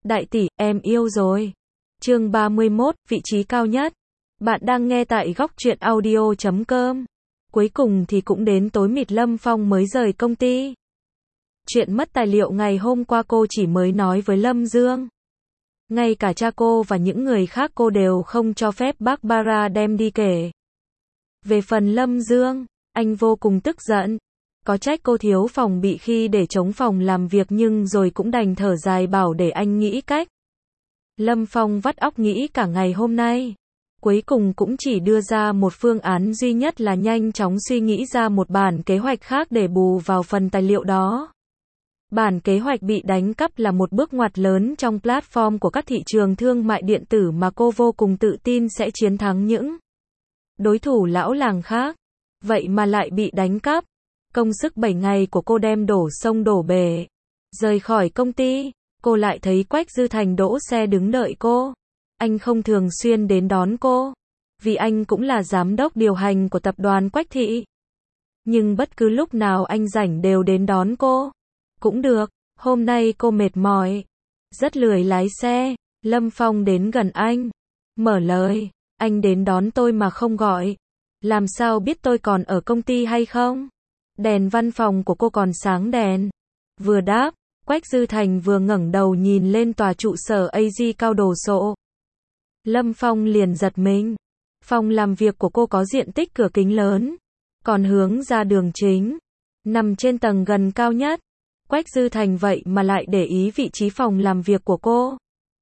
Đại tỷ, em yêu rồi. Chương 31, vị trí cao nhất. Bạn đang nghe tại góc truyện audio.com. Cuối cùng thì cũng đến tối mịt Lâm Phong mới rời công ty. Chuyện mất tài liệu ngày hôm qua cô chỉ mới nói với Lâm Dương. Ngay cả cha cô và những người khác cô đều không cho phép Barbara đem đi kể. Về phần Lâm Dương, anh vô cùng tức giận. Có trách cô thiếu phòng bị khi để trống phòng làm việc nhưng rồi cũng đành thở dài bảo để anh nghĩ cách. Lâm Phong vắt óc nghĩ cả ngày hôm nay. Cuối cùng cũng chỉ đưa ra một phương án duy nhất là nhanh chóng suy nghĩ ra một bản kế hoạch khác để bù vào phần tài liệu đó. Bản kế hoạch bị đánh cắp là một bước ngoặt lớn trong platform của các thị trường thương mại điện tử mà cô vô cùng tự tin sẽ chiến thắng những đối thủ lão làng khác. Vậy mà lại bị đánh cắp. Công sức 7 ngày của cô đem đổ sông đổ bể. Rời khỏi công ty, cô lại thấy Quách Dư Thành đỗ xe đứng đợi cô. Anh không thường xuyên đến đón cô, vì anh cũng là giám đốc điều hành của tập đoàn Quách Thị. Nhưng bất cứ lúc nào anh rảnh đều đến đón cô. Cũng được, hôm nay cô mệt mỏi, rất lười lái xe. Lâm Phong đến gần anh, mở lời, anh đến đón tôi mà không gọi. Làm sao biết tôi còn ở công ty hay không? Đèn văn phòng của cô còn sáng đèn. Vừa đáp, Quách Dư Thành vừa ngẩng đầu nhìn lên tòa trụ sở AG cao đồ sộ. Lâm Phong liền giật mình. Phòng làm việc của cô có diện tích cửa kính lớn, còn hướng ra đường chính, nằm trên tầng gần cao nhất. Quách Dư Thành vậy mà lại để ý vị trí phòng làm việc của cô.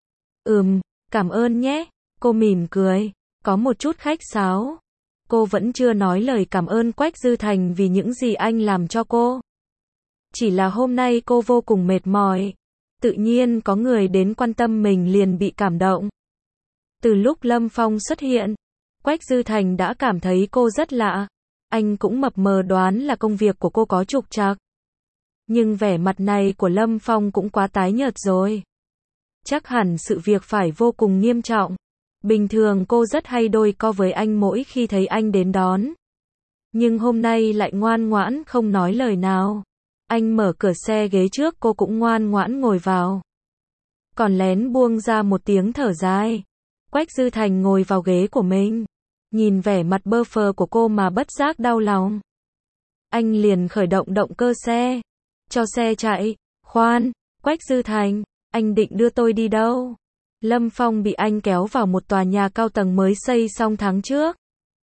Cảm ơn nhé. Cô mỉm cười, có một chút khách sáo. Cô vẫn chưa nói lời cảm ơn Quách Dư Thành vì những gì anh làm cho cô. Chỉ là hôm nay cô vô cùng mệt mỏi. Tự nhiên có người đến quan tâm mình liền bị cảm động. Từ lúc Lâm Phong xuất hiện, Quách Dư Thành đã cảm thấy cô rất lạ. Anh cũng mập mờ đoán là công việc của cô có trục trặc. Nhưng vẻ mặt này của Lâm Phong cũng quá tái nhợt rồi. Chắc hẳn sự việc phải vô cùng nghiêm trọng. Bình thường cô rất hay đôi co với anh mỗi khi thấy anh đến đón. Nhưng hôm nay lại ngoan ngoãn không nói lời nào. Anh mở cửa xe ghế trước cô cũng ngoan ngoãn ngồi vào. Còn lén buông ra một tiếng thở dài. Quách Dư Thành ngồi vào ghế của mình. Nhìn vẻ mặt bơ phờ của cô mà bất giác đau lòng. Anh liền khởi động động cơ xe. Cho xe chạy. Khoan, Quách Dư Thành, anh định đưa tôi đi đâu? Lâm Phong bị anh kéo vào một tòa nhà cao tầng mới xây xong tháng trước.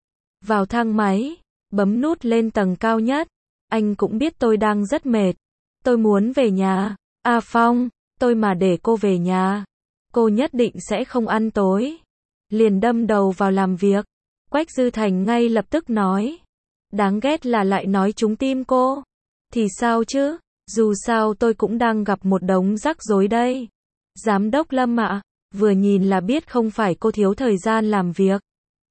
Vào thang máy, bấm nút lên tầng cao nhất. Anh cũng biết tôi đang rất mệt. Tôi muốn về nhà. À Phong, tôi mà để cô về nhà, cô nhất định sẽ không ăn tối. Liền đâm đầu vào làm việc. Quách Dư Thành ngay lập tức nói. Đáng ghét là lại nói trúng tim cô. Thì sao chứ, dù sao tôi cũng đang gặp một đống rắc rối đây. Giám đốc Lâm ạ, vừa nhìn là biết không phải cô thiếu thời gian làm việc,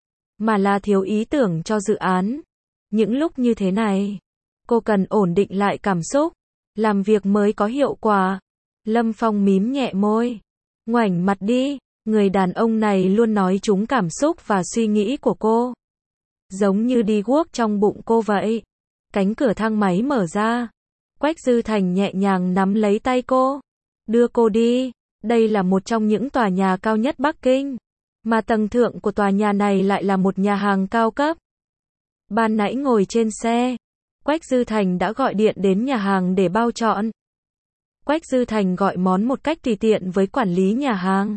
mà là thiếu ý tưởng cho dự án. Những lúc như thế này, cô cần ổn định lại cảm xúc, làm việc mới có hiệu quả. Lâm Phong mím nhẹ môi. Ngoảnh mặt đi, người đàn ông này luôn nói trúng cảm xúc và suy nghĩ của cô. Giống như đi guốc trong bụng cô vậy. Cánh cửa thang máy mở ra. Quách Dư Thành nhẹ nhàng nắm lấy tay cô. Đưa cô đi. Đây là một trong những tòa nhà cao nhất Bắc Kinh. Mà tầng thượng của tòa nhà này lại là một nhà hàng cao cấp. Ban nãy ngồi trên xe, Quách Dư Thành đã gọi điện đến nhà hàng để bao chọn. Quách Dư Thành gọi món một cách tùy tiện với quản lý nhà hàng.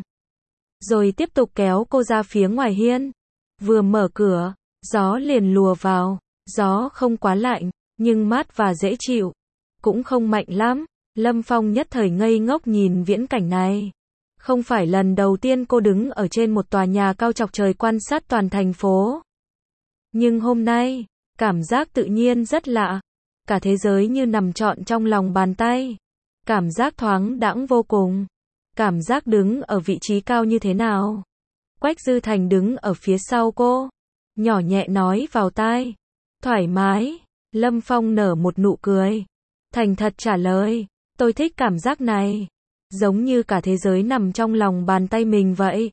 Rồi tiếp tục kéo cô ra phía ngoài hiên. Vừa mở cửa, gió liền lùa vào. Gió không quá lạnh, nhưng mát và dễ chịu. Cũng không mạnh lắm. Lâm Phong nhất thời ngây ngốc nhìn viễn cảnh này. Không phải lần đầu tiên cô đứng ở trên một tòa nhà cao chọc trời quan sát toàn thành phố. Nhưng hôm nay, cảm giác tự nhiên rất lạ. Cả thế giới như nằm trọn trong lòng bàn tay. Cảm giác thoáng đãng vô cùng. Cảm giác đứng ở vị trí cao như thế nào? Quách Dư Thành đứng ở phía sau cô. Nhỏ nhẹ nói vào tai. Thoải mái. Lâm Phong nở một nụ cười. Thành thật trả lời. Tôi thích cảm giác này. Giống như cả thế giới nằm trong lòng bàn tay mình vậy.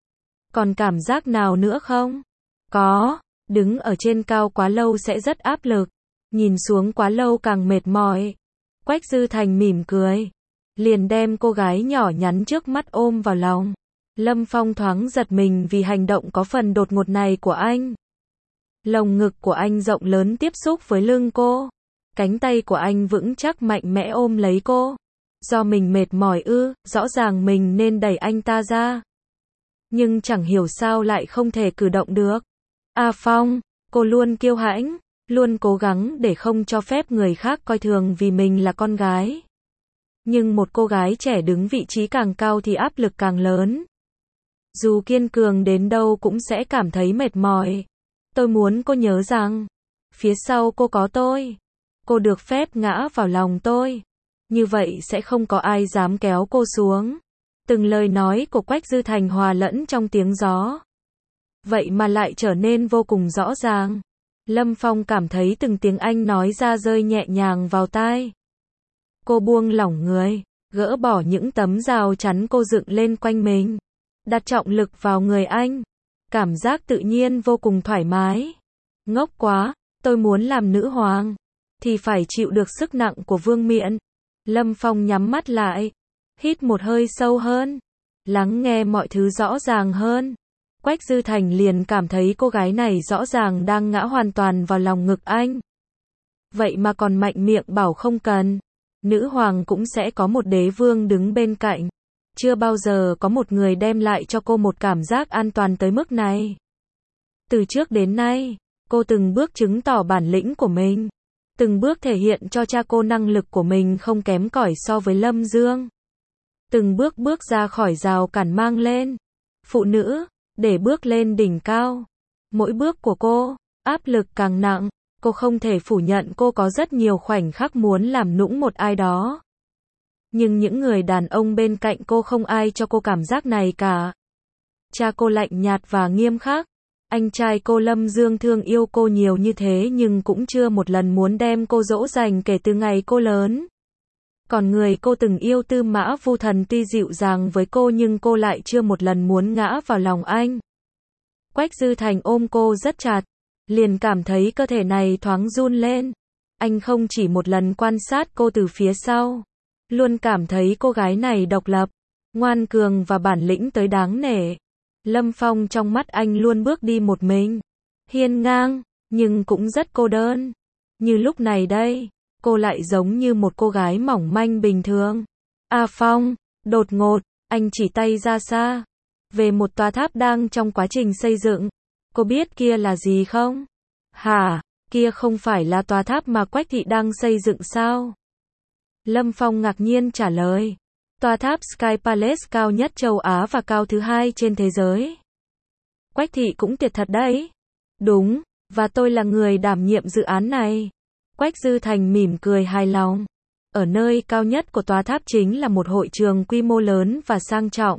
Còn cảm giác nào nữa không? Có. Đứng ở trên cao quá lâu sẽ rất áp lực. Nhìn xuống quá lâu càng mệt mỏi. Quách Dư Thành mỉm cười. liền đem cô gái nhỏ nhắn trước mắt ôm vào lòng. Lâm Phong thoáng giật mình vì hành động có phần đột ngột này của anh. Lồng ngực của anh rộng lớn tiếp xúc với lưng cô. Cánh tay của anh vững chắc mạnh mẽ ôm lấy cô. Do mình mệt mỏi ư, rõ ràng mình nên đẩy anh ta ra. Nhưng chẳng hiểu sao lại không thể cử động được. A Phong, cô luôn kiêu hãnh, luôn cố gắng để không cho phép người khác coi thường vì mình là con gái. Nhưng một cô gái trẻ đứng vị trí càng cao thì áp lực càng lớn. Dù kiên cường đến đâu cũng sẽ cảm thấy mệt mỏi. Tôi muốn cô nhớ rằng, phía sau cô có tôi. Cô được phép ngã vào lòng tôi. Như vậy sẽ không có ai dám kéo cô xuống. Từng lời nói của Quách Dư Thành hòa lẫn trong tiếng gió. Vậy mà lại trở nên vô cùng rõ ràng. Lâm Phong cảm thấy từng tiếng anh nói ra rơi nhẹ nhàng vào tai. Cô buông lỏng người, gỡ bỏ những tấm rào chắn cô dựng lên quanh mình. Đặt trọng lực vào người anh. Cảm giác tự nhiên vô cùng thoải mái. Ngốc quá, tôi muốn làm nữ hoàng. Thì phải chịu được sức nặng của vương miện. Lâm Phong nhắm mắt lại. Hít một hơi sâu hơn. Lắng nghe mọi thứ rõ ràng hơn. Quách Dư Thành liền cảm thấy cô gái này rõ ràng đang ngã hoàn toàn vào lòng ngực anh. Vậy mà còn mạnh miệng bảo không cần. Nữ hoàng cũng sẽ có một đế vương đứng bên cạnh. Chưa bao giờ có một người đem lại cho cô một cảm giác an toàn tới mức này. Từ trước đến nay, cô từng bước chứng tỏ bản lĩnh của mình. Từng bước thể hiện cho cha cô năng lực của mình không kém cỏi so với Lâm Dương. Từng bước bước ra khỏi rào cản mang lên. Phụ nữ, để bước lên đỉnh cao. Mỗi bước của cô, áp lực càng nặng. Cô không thể phủ nhận cô có rất nhiều khoảnh khắc muốn làm nũng một ai đó. Nhưng những người đàn ông bên cạnh cô không ai cho cô cảm giác này cả. Cha cô lạnh nhạt và nghiêm khắc. Anh trai cô Lâm Dương thương yêu cô nhiều như thế nhưng cũng chưa một lần muốn đem cô dỗ dành kể từ ngày cô lớn. Còn người cô từng yêu Tư Mã Vu Thần tuy dịu dàng với cô nhưng cô lại chưa một lần muốn ngã vào lòng anh. Quách Dư Thành ôm cô rất chặt. Liền cảm thấy cơ thể này thoáng run lên. Anh không chỉ một lần quan sát cô từ phía sau. Luôn cảm thấy cô gái này độc lập, ngoan cường và bản lĩnh tới đáng nể. Lâm Phong trong mắt anh luôn bước đi một mình. Hiên ngang, nhưng cũng rất cô đơn. Như lúc này đây, cô lại giống như một cô gái mỏng manh bình thường. A Phong, đột ngột, anh chỉ tay ra xa. Về một tòa tháp đang trong quá trình xây dựng. Cô biết kia là gì không? Hả, kia không phải là tòa tháp mà Quách thị đang xây dựng sao? Lâm Phong ngạc nhiên trả lời. Tòa tháp Sky Palace cao nhất châu Á và cao thứ hai trên thế giới. Quách thị cũng tuyệt thật đấy. Đúng, và tôi là người đảm nhiệm dự án này. Quách Dư Thành mỉm cười hài lòng. Ở nơi cao nhất của tòa tháp chính là một hội trường quy mô lớn và sang trọng.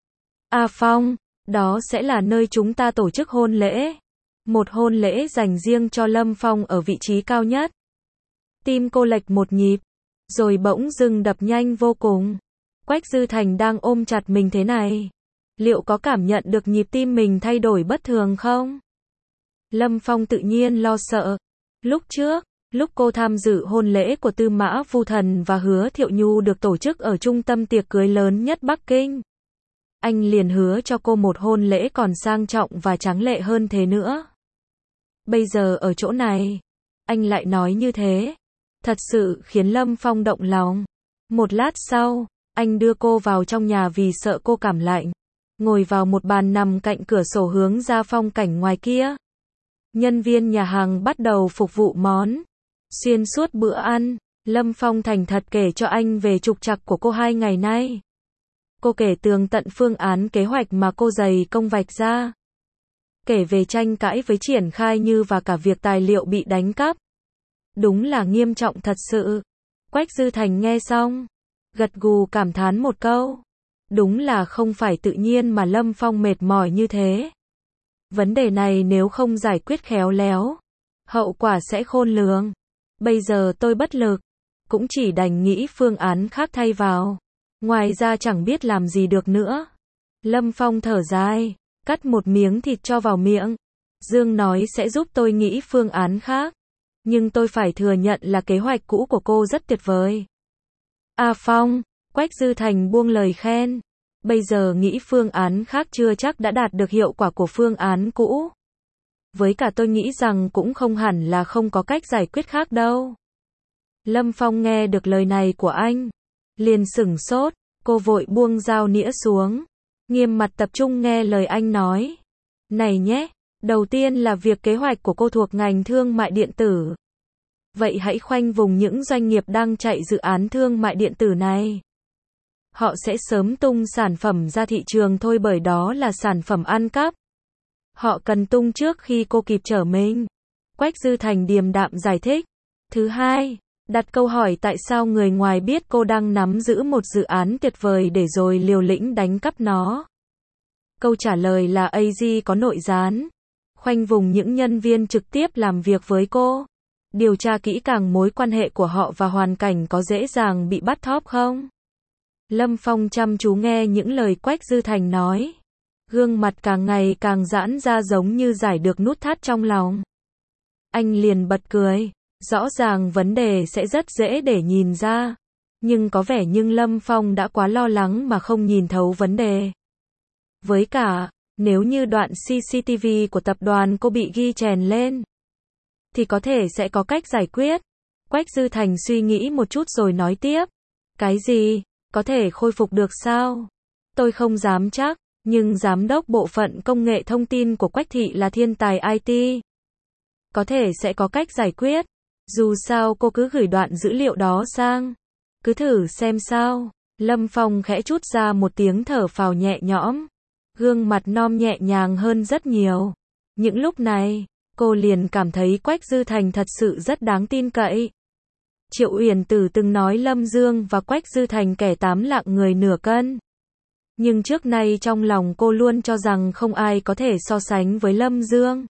A Phong, đó sẽ là nơi chúng ta tổ chức hôn lễ. Một hôn lễ dành riêng cho Lâm Phong ở vị trí cao nhất. Tim cô lệch một nhịp, rồi bỗng dưng đập nhanh vô cùng. Quách Dư Thành đang ôm chặt mình thế này. Liệu có cảm nhận được nhịp tim mình thay đổi bất thường không? Lâm Phong tự nhiên lo sợ. Lúc trước, lúc cô tham dự hôn lễ của Tư Mã Vu Thần và Hứa Thiệu Nhu được tổ chức ở trung tâm tiệc cưới lớn nhất Bắc Kinh. Anh liền hứa cho cô một hôn lễ còn sang trọng và tráng lệ hơn thế nữa. Bây giờ ở chỗ này, anh lại nói như thế. Thật sự khiến Lâm Phong động lòng. Một lát sau, anh đưa cô vào trong nhà vì sợ cô cảm lạnh. Ngồi vào một bàn nằm cạnh cửa sổ hướng ra phong cảnh ngoài kia. Nhân viên nhà hàng bắt đầu phục vụ món. Xuyên suốt bữa ăn, Lâm Phong thành thật kể cho anh về trục trặc của cô 2 ngày nay. Cô kể tường tận phương án kế hoạch mà cô dày công vạch ra. Kể về tranh cãi với Triển Khai Như và cả việc tài liệu bị đánh cắp. Đúng là nghiêm trọng thật sự. Quách Dư Thành nghe xong, gật gù cảm thán một câu. Đúng là không phải tự nhiên mà Lâm Phong mệt mỏi như thế. Vấn đề này nếu không giải quyết khéo léo, hậu quả sẽ khôn lường. Bây giờ tôi bất lực, cũng chỉ đành nghĩ phương án khác thay vào. Ngoài ra chẳng biết làm gì được nữa. Lâm Phong thở dài, cắt một miếng thịt cho vào miệng. Dương nói sẽ giúp tôi nghĩ phương án khác. Nhưng tôi phải thừa nhận là kế hoạch cũ của cô rất tuyệt vời. A Phong, Quách Dư Thành buông lời khen. Bây giờ nghĩ phương án khác chưa chắc đã đạt được hiệu quả của phương án cũ. Với cả tôi nghĩ rằng cũng không hẳn là không có cách giải quyết khác đâu. Lâm Phong nghe được lời này của anh, liền sửng sốt, cô vội buông dao nĩa xuống, nghiêm mặt tập trung nghe lời anh nói. Này nhé, đầu tiên là việc kế hoạch của cô thuộc ngành thương mại điện tử. Vậy hãy khoanh vùng những doanh nghiệp đang chạy dự án thương mại điện tử này. Họ sẽ sớm tung sản phẩm ra thị trường thôi bởi đó là sản phẩm ăn cắp. Họ cần tung trước khi cô kịp trở mình. Quách Dư Thành điềm đạm giải thích. Thứ hai, đặt câu hỏi tại sao người ngoài biết cô đang nắm giữ một dự án tuyệt vời để rồi liều lĩnh đánh cắp nó. Câu trả lời là AG có nội gián. Khoanh vùng những nhân viên trực tiếp làm việc với cô. Điều tra kỹ càng mối quan hệ của họ và hoàn cảnh có dễ dàng bị bắt thóp không? Lâm Phong chăm chú nghe những lời Quách Dư Thành nói. Gương mặt càng ngày càng giãn ra giống như giải được nút thắt trong lòng. Anh liền bật cười. Rõ ràng vấn đề sẽ rất dễ để nhìn ra. Nhưng có vẻ như Lâm Phong đã quá lo lắng mà không nhìn thấu vấn đề. Với cả, nếu như đoạn CCTV của tập đoàn cô bị ghi chèn lên, thì có thể sẽ có cách giải quyết. Quách Dư Thành suy nghĩ một chút rồi nói tiếp. Cái gì? Có thể khôi phục được sao? Tôi không dám chắc, nhưng giám đốc bộ phận công nghệ thông tin của Quách thị là thiên tài IT. Có thể sẽ có cách giải quyết. Dù sao cô cứ gửi đoạn dữ liệu đó sang. Cứ thử xem sao. Lâm Phong khẽ trút ra một tiếng thở phào nhẹ nhõm. Gương mặt non nhẹ nhàng hơn rất nhiều. Những lúc này, cô liền cảm thấy Quách Dư Thành thật sự rất đáng tin cậy. Triệu Uyển Tử từng nói Lâm Dương và Quách Dư Thành kẻ 8 lạng người nửa cân. Nhưng trước nay trong lòng cô luôn cho rằng không ai có thể so sánh với Lâm Dương.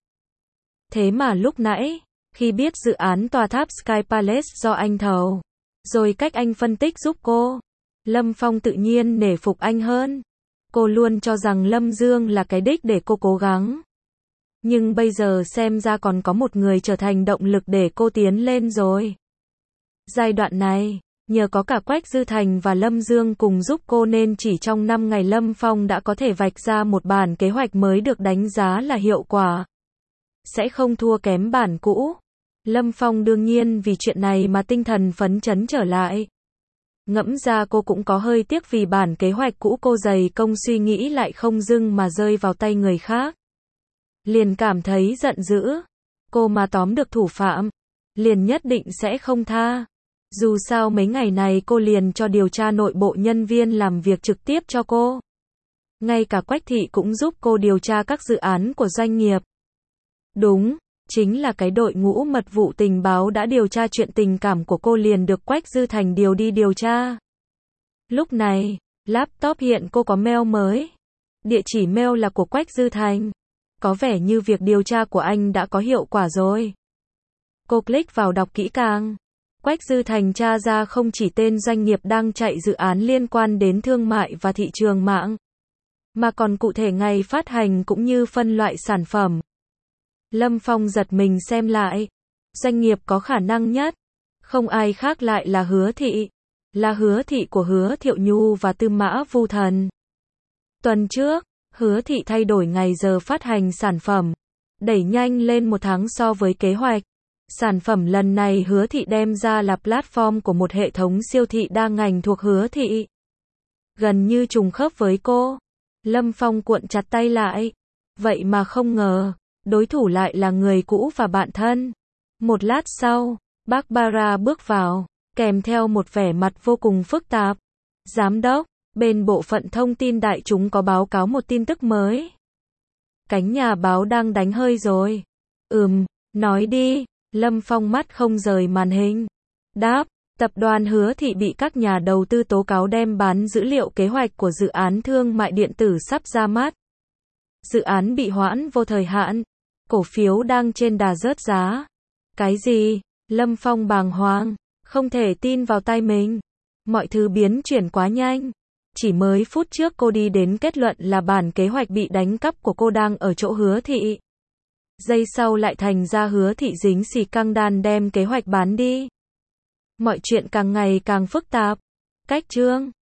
Thế mà lúc nãy, khi biết dự án tòa tháp Sky Palace do anh thầu, rồi cách anh phân tích giúp cô, Lâm Phong tự nhiên nể phục anh hơn. Cô luôn cho rằng Lâm Dương là cái đích để cô cố gắng. Nhưng bây giờ xem ra còn có một người trở thành động lực để cô tiến lên rồi. Giai đoạn này, nhờ có cả Quách Dư Thành và Lâm Dương cùng giúp cô nên chỉ trong 5 ngày Lâm Phong đã có thể vạch ra một bản kế hoạch mới được đánh giá là hiệu quả. Sẽ không thua kém bản cũ. Lâm Phong đương nhiên vì chuyện này mà tinh thần phấn chấn trở lại. Ngẫm ra cô cũng có hơi tiếc vì bản kế hoạch cũ cô dày công suy nghĩ lại không dưng mà rơi vào tay người khác. Liền cảm thấy giận dữ. Cô mà tóm được thủ phạm, liền nhất định sẽ không tha. Dù sao mấy ngày này cô liền cho điều tra nội bộ nhân viên làm việc trực tiếp cho cô. Ngay cả Quách thị cũng giúp cô điều tra các dự án của doanh nghiệp. Đúng, chính là cái đội ngũ mật vụ tình báo đã điều tra chuyện tình cảm của cô liền được Quách Dư Thành điều đi điều tra. Lúc này, laptop hiện cô có mail mới. Địa chỉ mail là của Quách Dư Thành. Có vẻ như việc điều tra của anh đã có hiệu quả rồi. Cô click vào đọc kỹ càng. Quách Dư Thành tra ra không chỉ tên doanh nghiệp đang chạy dự án liên quan đến thương mại và thị trường mạng, mà còn cụ thể ngày phát hành cũng như phân loại sản phẩm. Lâm Phong giật mình xem lại. Doanh nghiệp có khả năng nhất, không ai khác lại là Hứa Thị. Là Hứa Thị của Hứa Thiệu Nhu và Tư Mã Vu Thần. Tuần trước, Hứa Thị thay đổi ngày giờ phát hành sản phẩm, đẩy nhanh lên 1 tháng so với kế hoạch. Sản phẩm lần này Hứa Thị đem ra là platform của một hệ thống siêu thị đa ngành thuộc Hứa Thị. Gần như trùng khớp với cô. Lâm Phong cuộn chặt tay lại. Vậy mà không ngờ, đối thủ lại là người cũ và bạn thân. Một lát sau, Barbara bước vào, kèm theo một vẻ mặt vô cùng phức tạp. Giám đốc, bên bộ phận thông tin đại chúng có báo cáo một tin tức mới. Cánh nhà báo đang đánh hơi rồi. Nói đi. Lâm Phong mắt không rời màn hình. Đáp, tập đoàn Hứa Thị bị các nhà đầu tư tố cáo đem bán dữ liệu kế hoạch của dự án thương mại điện tử sắp ra mắt. Dự án bị hoãn vô thời hạn. Cổ phiếu đang trên đà rớt giá. Cái gì? Lâm Phong bàng hoàng, không thể tin vào tai mình. Mọi thứ biến chuyển quá nhanh. Chỉ mới phút trước cô đi đến kết luận là bản kế hoạch bị đánh cắp của cô đang ở chỗ Hứa Thị. Giây sau lại thành ra Hứa Thị dính xì căng đan đem kế hoạch bán đi. Mọi chuyện càng ngày càng phức tạp. Cách chương